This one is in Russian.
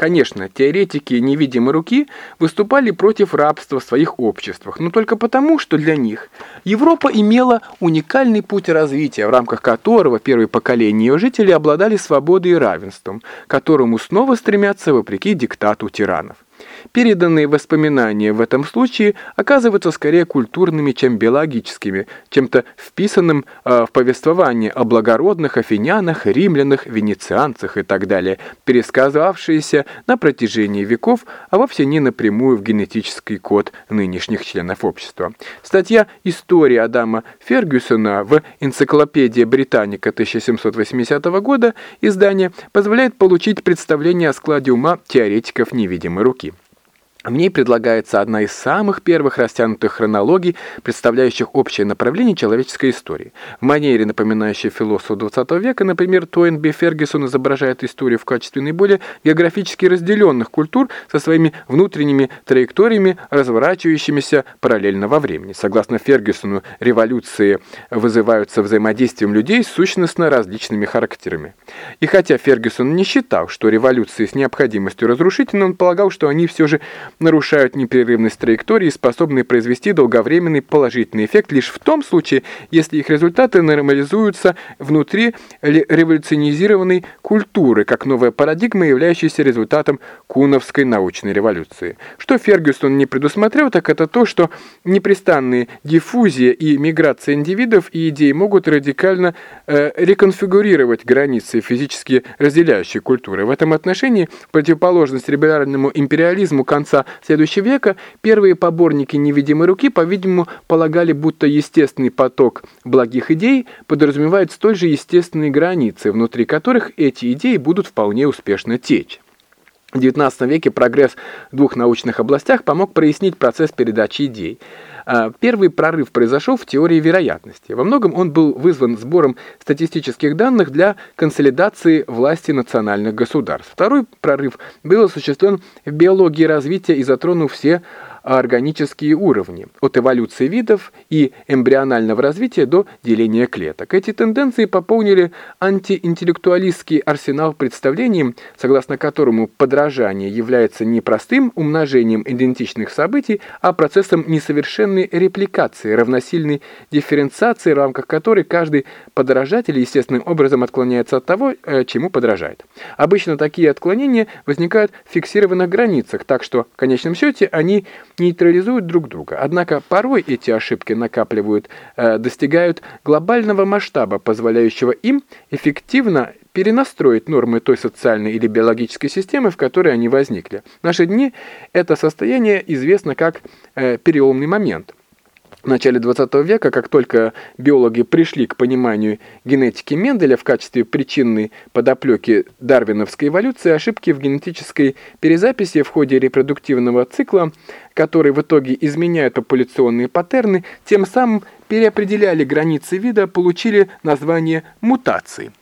Конечно, теоретики невидимой руки выступали против рабства в своих обществах, но только потому, что для них Европа имела уникальный путь развития, в рамках которого первые поколения ее жителей обладали свободой и равенством, к которому снова стремятся вопреки диктату тиранов. Переданные воспоминания в этом случае оказываются скорее культурными, чем биологическими, чем-то вписанным в повествование о благородных афинянах, римлянах, венецианцах и так далее, пересказывавшиеся на протяжении веков, а вовсе не напрямую в генетический код нынешних членов общества. Статья «История Адама Фергюсона» в «Энциклопедия Британика» 1780 года издания позволяет получить представление о складе ума теоретиков невидимой руки. В ней предлагается одна из самых первых растянутых хронологий, представляющих общее направление человеческой истории. В манере, напоминающей философа XX века, например, Тойнби Фергюсон изображает историю в качестве наиболее географически разделенных культур со своими внутренними траекториями, разворачивающимися параллельно во времени. Согласно Фергюсону, революции вызываются взаимодействием людей с сущностно различными характерами. И хотя Фергюсон не считал, что революции с необходимостью разрушительны, он полагал, что они все же нарушают непрерывность траектории и способны произвести долговременный положительный эффект лишь в том случае, если их результаты нормализуются внутри революционизированной культуры, как новая парадигма, являющаяся результатом Куновской научной революции. Что Фергюсон не предусмотрел, так это то, что непрестанные диффузия и миграция индивидов и идей могут радикально реконфигурировать границы физически разделяющей культуры. В этом отношении противоположность либеральному империализму конца следующего века первые поборники невидимой руки, по-видимому, полагали, будто естественный поток благих идей подразумевает столь же естественные границы, внутри которых эти идеи будут вполне успешно течь. В XIX веке прогресс в двух научных областях помог прояснить процесс передачи идей. Первый прорыв произошел в теории вероятности. Во многом он был вызван сбором статистических данных для консолидации власти национальных государств. Второй прорыв был осуществлен в биологии развития и затронул все органические уровни, от эволюции видов и эмбрионального развития до деления клеток. Эти тенденции пополнили антиинтеллектуалистский арсенал представлений, согласно которому подражание является не простым умножением идентичных событий, а процессом несовершенной репликации, равносильной дифференциации, в рамках которой каждый подражатель естественным образом отклоняется от того, чему подражает. Обычно такие отклонения возникают в фиксированных границах, так что в конечном счете они нейтрализуют друг друга. Однако порой эти ошибки достигают глобального масштаба, позволяющего им эффективно перенастроить нормы той социальной или биологической системы, в которой они возникли. В наши дни это состояние известно как переломный момент. В начале XX века, как только биологи пришли к пониманию генетики Менделя в качестве причинной подоплеки дарвиновской эволюции, ошибки в генетической перезаписи в ходе репродуктивного цикла, которые в итоге изменяют популяционные паттерны, тем самым переопределяли границы вида, получили название мутации.